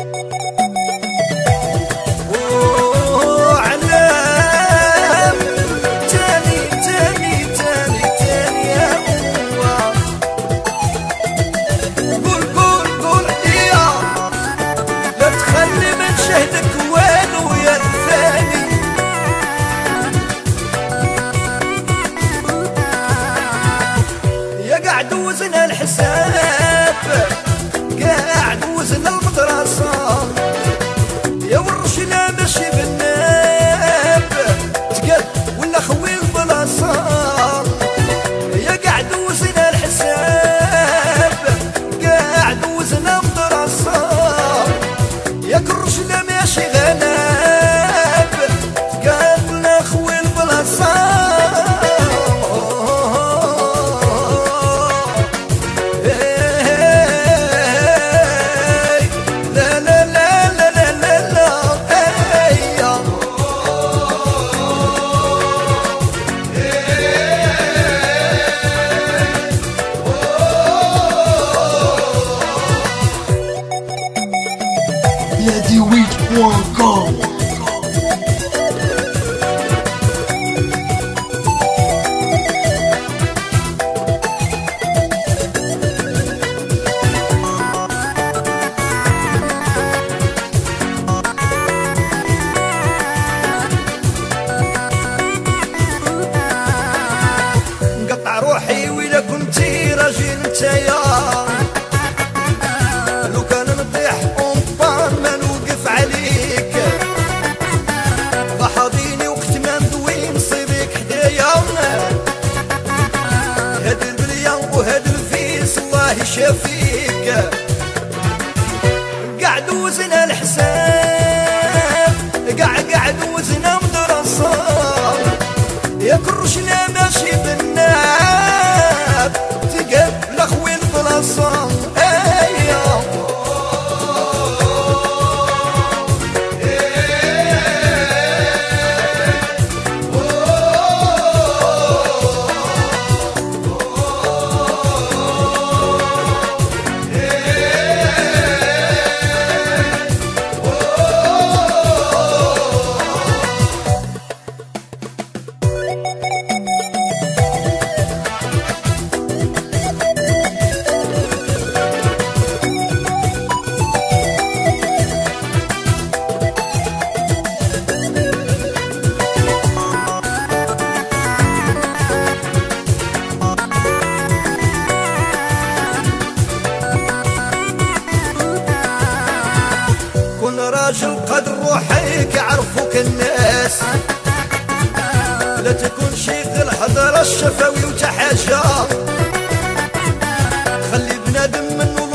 قاعد وزن الحساب، قاعد وزن المدرسة، يا ورشنا ماشي بالناب، تقل ولا خوي البلاصة. يا قاعد وزن الحساب، قاعد وزن المدرسة، يا كرشنا ماشي غناب، تقل ولا خوي البلاصة. Yadiweed.com. نقطع روحي وإلا كنتي راجل نتايا، لو كان نطيح أمبان ما نوقف عليك، ضحضيني وقت ما ندوي نصيبك حدايا. هاد البلية وهاد الفيس الله يشافيك، قاعد وزن الحساب، قاعد وزن مدرسة، يا كرشنا ماشي بالناب، تقل لخوي البلاصة. راجل قد روحك يعرفوك الناس، لا تكون شيخ الحضرة الشفوي وتحاشا، خلي بنادم منه